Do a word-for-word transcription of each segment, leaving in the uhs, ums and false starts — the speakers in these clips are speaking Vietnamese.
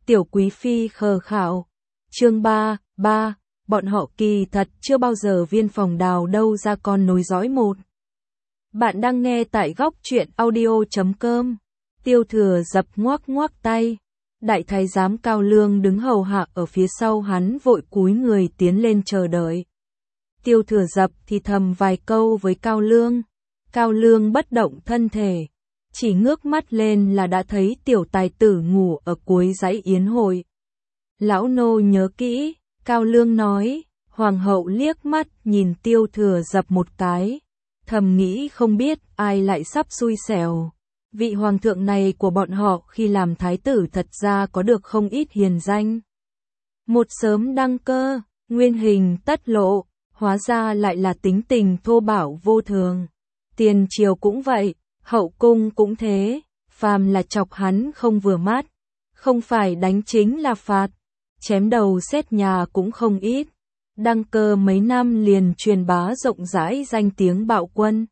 Tiểu Quý Phi khờ khạo. Chương ba, ba, bọn họ kỳ thật chưa bao giờ viên phòng đào đâu ra con nối dõi một. Bạn đang nghe tại góc truyện audio chấm com. Tiêu Thừa Dập ngoác ngoác tay. Đại thái giám Cao Lương đứng hầu hạ ở phía sau hắn vội cúi người tiến lên chờ đợi. Tiêu Thừa Dập thì thầm vài câu với Cao Lương. Cao Lương bất động thân thể, chỉ ngước mắt lên là đã thấy tiểu tài tử ngủ ở cuối dãy yến hội. Lão nô nhớ kỹ, Cao Lương nói. Hoàng hậu liếc mắt nhìn Tiêu Thừa Dập một cái, thầm nghĩ không biết ai lại sắp xui xẻo. Vị hoàng thượng này của bọn họ khi làm thái tử thật ra có được không ít hiền danh. Một sớm đăng cơ, nguyên hình tất lộ, hóa ra lại là tính tình thô bạo vô thường. Tiền triều cũng vậy, hậu cung cũng thế, phàm là chọc hắn không vừa mắt, không phải đánh chính là phạt, chém đầu xét nhà cũng không ít. Đăng cơ mấy năm liền truyền bá rộng rãi danh tiếng bạo quân.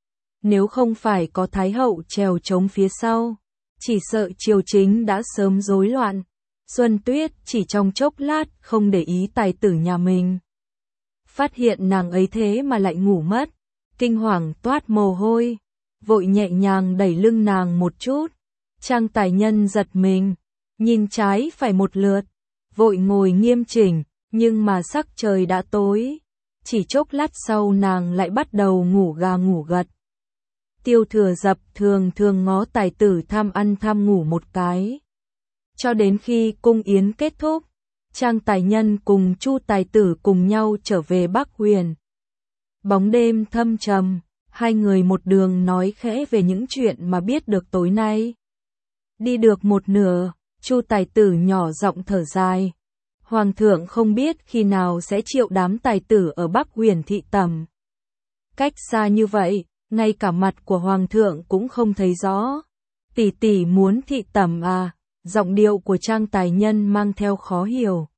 Nếu không phải có thái hậu trèo trống phía sau, chỉ sợ triều chính đã sớm rối loạn. Xuân Tuyết chỉ trong chốc lát không để ý tài tử nhà mình. Phát hiện nàng ấy thế mà lại ngủ mất, kinh hoàng toát mồ hôi, vội nhẹ nhàng đẩy lưng nàng một chút. Trang tài nhân giật mình, nhìn trái phải một lượt, vội ngồi nghiêm chỉnh, nhưng mà sắc trời đã tối, chỉ chốc lát sau nàng lại bắt đầu ngủ gà ngủ gật. Tiêu Thừa Dập thường thường ngó tài tử tham ăn tham ngủ một cái. Cho đến khi cung yến kết thúc, Trang tài nhân cùng Chu tài tử cùng nhau trở về Bắc Huyền. Bóng đêm thâm trầm, hai người một đường nói khẽ về những chuyện mà biết được tối nay. Đi được một nửa, Chu tài tử nhỏ giọng thở dài. Hoàng thượng không biết khi nào sẽ triệu đám tài tử ở Bắc Huyền thị tẩm. Cách xa như vậy, ngay cả mặt của hoàng thượng cũng không thấy rõ. Tỷ tỷ muốn thị tẩm à? Giọng điệu của Trang tài nhân mang theo khó hiểu.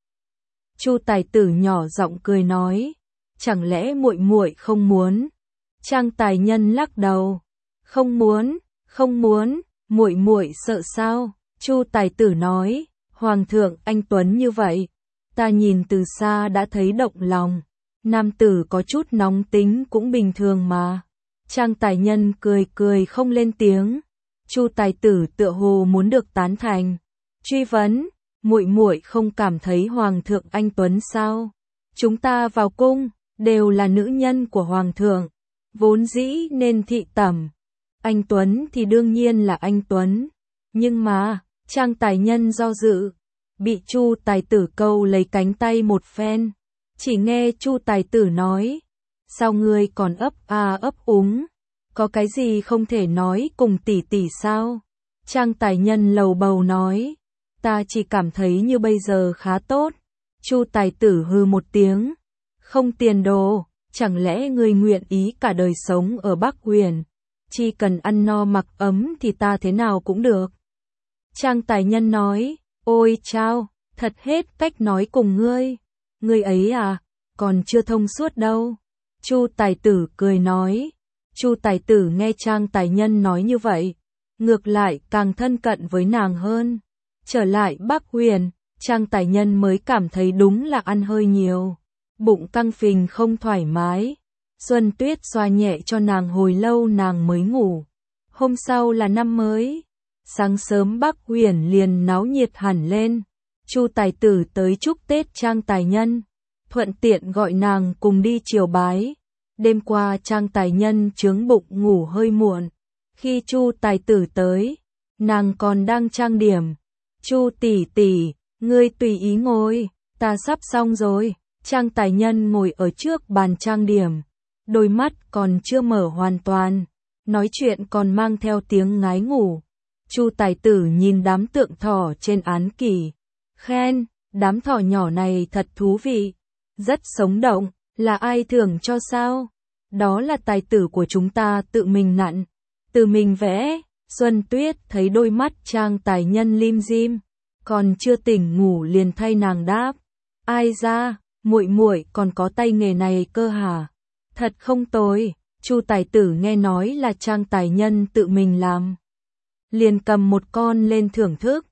Chu tài tử nhỏ giọng cười nói, chẳng lẽ muội muội không muốn? Trang tài nhân lắc đầu, không muốn, không muốn, muội muội sợ sao? Chu tài tử nói, hoàng thượng anh tuấn như vậy, ta nhìn từ xa đã thấy động lòng. Nam tử có chút nóng tính cũng bình thường mà. Trang tài nhân cười cười không lên tiếng. Chu tài tử tựa hồ muốn được tán thành, truy vấn, muội muội không cảm thấy hoàng thượng anh tuấn sao? Chúng ta vào cung đều là nữ nhân của hoàng thượng, vốn dĩ nên thị tẩm. Anh tuấn thì đương nhiên là anh tuấn, nhưng mà Trang tài nhân do dự, bị Chu tài tử câu lấy cánh tay một phen. Chỉ nghe Chu tài tử nói, sao ngươi còn ấp a ấp úng, có cái gì không thể nói cùng tỷ tỷ sao? Trang tài nhân lầu bầu nói, ta chỉ cảm thấy như bây giờ khá tốt. Chu tài tử hừ một tiếng, không tiền đồ, chẳng lẽ ngươi nguyện ý cả đời sống ở Bắc Huyền, chỉ cần ăn no mặc ấm thì ta thế nào cũng được. Trang tài nhân nói, ôi chao, thật hết cách nói cùng ngươi. Ngươi ấy à, còn chưa thông suốt đâu. Chu tài tử cười nói. Chu tài tử nghe Trang tài nhân nói như vậy, ngược lại càng thân cận với nàng hơn. Trở lại Bắc Huyền, Trang tài nhân mới cảm thấy đúng là ăn hơi nhiều, bụng căng phình không thoải mái. Xuân Tuyết xoa nhẹ cho nàng hồi lâu nàng mới ngủ. Hôm sau là năm mới, sáng sớm Bắc Huyền liền náo nhiệt hẳn lên. Chu tài tử tới chúc Tết Trang tài nhân, thuận tiện gọi nàng cùng đi triều bái. Đêm qua Trang tài nhân chướng bụng ngủ hơi muộn. Khi Chu tài tử tới, nàng còn đang trang điểm. Chu tỷ tỷ, ngươi tùy ý ngồi, ta sắp xong rồi. Trang tài nhân ngồi ở trước bàn trang điểm, đôi mắt còn chưa mở hoàn toàn, nói chuyện còn mang theo tiếng ngái ngủ. Chu tài tử nhìn đám tượng thỏ trên án kỷ, khen, đám thỏ nhỏ này thật thú vị, rất sống động, là ai thưởng cho sao? Đó là tài tử của chúng ta tự mình nặn, tự mình vẽ. Xuân Tuyết thấy đôi mắt Trang tài nhân lim dim, còn chưa tỉnh ngủ liền thay nàng đáp, ai ra, muội muội còn có tay nghề này cơ hả? Thật không tồi. Chu tài tử nghe nói là Trang tài nhân tự mình làm, liền cầm một con lên thưởng thức.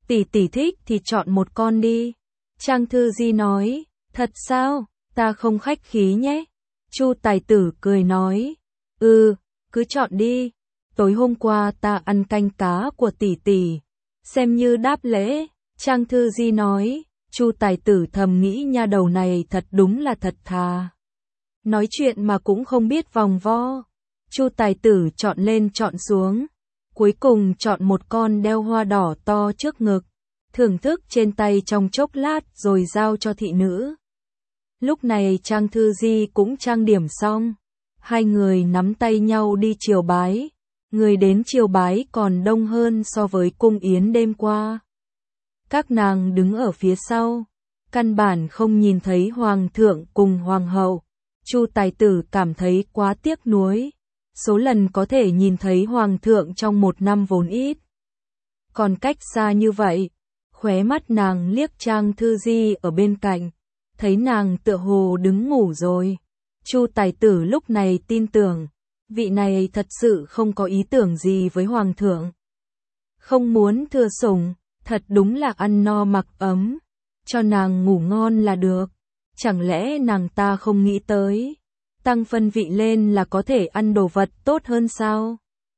tỷ tỷ thích thì chọn một con đi. Trang Thư Di nói, thật sao, ta không khách khí nhé. Chu Tài Tử cười nói, ừ, cứ chọn đi. Tối hôm qua ta ăn canh cá của tỷ tỷ, xem như đáp lễ. Trang Thư Di nói, Chu Tài Tử thầm nghĩ nha đầu này thật đúng là thật thà. Nói chuyện mà cũng không biết vòng vo. Chu Tài Tử chọn lên chọn xuống, cuối cùng chọn một con đeo hoa đỏ to trước ngực, thưởng thức trên tay trong chốc lát rồi giao cho thị nữ. Lúc này Trang Thư Di cũng trang điểm xong, hai người nắm tay nhau đi triều bái. Người đến triều bái còn đông hơn so với cung yến đêm qua. Các nàng đứng ở phía sau, căn bản không nhìn thấy hoàng thượng cùng hoàng hậu. Chu Tài Tử cảm thấy quá tiếc nuối. Số lần có thể nhìn thấy hoàng thượng trong một năm vốn ít. Còn cách xa như vậy, khóe mắt nàng liếc Trang Thư Di ở bên cạnh, thấy nàng tựa hồ đứng ngủ rồi. Chu Tài Tử lúc này tin tưởng, vị này thật sự không có ý tưởng gì với hoàng thượng. Không muốn thừa sủng, thật đúng là ăn no mặc ấm, cho nàng ngủ ngon là được. Chẳng lẽ nàng ta không nghĩ tới, tăng phân vị lên là có thể ăn đồ vật tốt hơn sao?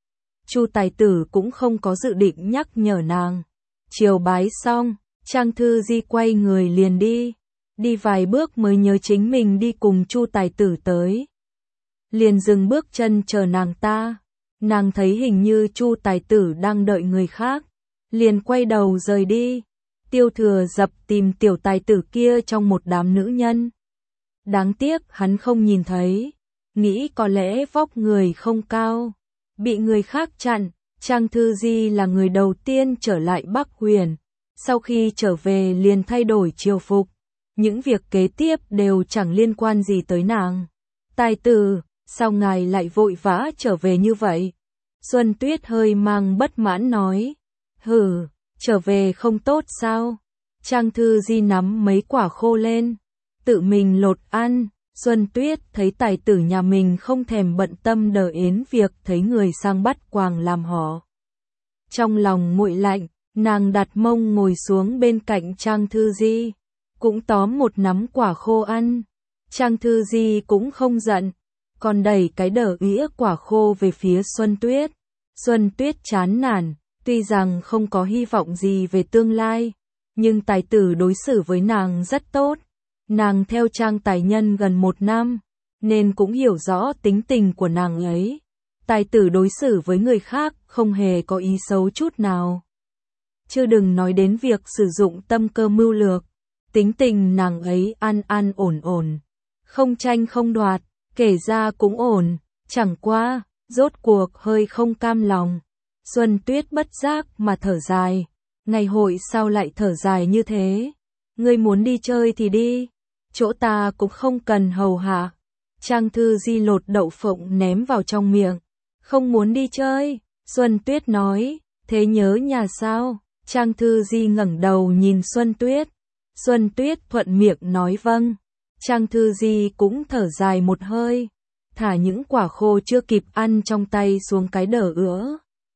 Chu Tài Tử cũng không có dự định nhắc nhở nàng. Triều bái xong, Trang Thư Di quay người liền đi. Đi vài bước mới nhớ chính mình đi cùng Chu Tài Tử tới. Liền dừng bước chân chờ nàng ta. Nàng thấy hình như Chu Tài Tử đang đợi người khác, liền quay đầu rời đi. Tiêu Thừa Dập tìm tiểu tài tử kia trong một đám nữ nhân. Đáng tiếc hắn không nhìn thấy, nghĩ có lẽ vóc người không cao, bị người khác chặn. Trang Thư Di là người đầu tiên trở lại Bắc Huyền, sau khi trở về liền thay đổi triều phục, những việc kế tiếp đều chẳng liên quan gì tới nàng. Tài tử, sao ngài lại vội vã trở về như vậy? Xuân Tuyết hơi mang bất mãn nói, hừ, trở về không tốt sao? Trang Thư Di nắm mấy quả khô lên, tự mình lột ăn. Xuân Tuyết thấy tài tử nhà mình không thèm bận tâm đờ yến việc thấy người sang bắt quàng làm họ. Trong lòng nguội lạnh, nàng đặt mông ngồi xuống bên cạnh Trang Thư Di, cũng tóm một nắm quả khô ăn. Trang Thư Di cũng không giận, còn đẩy cái đờ ĩa quả khô về phía Xuân Tuyết. Xuân Tuyết chán nản, tuy rằng không có hy vọng gì về tương lai, nhưng tài tử đối xử với nàng rất tốt. Nàng theo Trang tài nhân gần một năm, nên cũng hiểu rõ tính tình của nàng ấy. Tài tử đối xử với người khác không hề có ý xấu chút nào. Chứ đừng nói đến việc sử dụng tâm cơ mưu lược. Tính tình nàng ấy an an ổn ổn, không tranh không đoạt, kể ra cũng ổn, chẳng qua, rốt cuộc hơi không cam lòng. Xuân Tuyết bất giác mà thở dài, ngày hội sao lại thở dài như thế? Ngươi muốn đi chơi thì đi, chỗ ta cũng không cần hầu hạ. Trang Thư Di lột đậu phộng ném vào trong miệng, không muốn đi chơi. Xuân Tuyết nói, thế nhớ nhà sao? Trang Thư Di ngẩng đầu nhìn Xuân Tuyết. Xuân Tuyết thuận miệng nói vâng. Trang Thư Di cũng thở dài một hơi, thả những quả khô chưa kịp ăn trong tay xuống cái đờ ứa.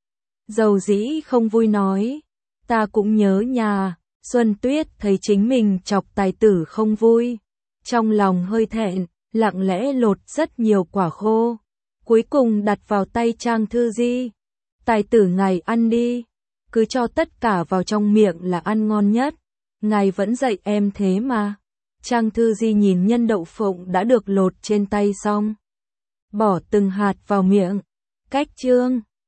Dầu dĩ không vui nói, ta cũng nhớ nhà. Xuân Tuyết thấy chính mình chọc tài tử không vui, trong lòng hơi thẹn, lặng lẽ lột rất nhiều quả khô, cuối cùng đặt vào tay Trang Thư Di. Tài tử ngài ăn đi, cứ cho tất cả vào trong miệng là ăn ngon nhất, ngài vẫn dạy em thế mà. Trang Thư Di nhìn nhân đậu phộng đã được lột trên tay xong, bỏ từng hạt vào miệng. Cách chương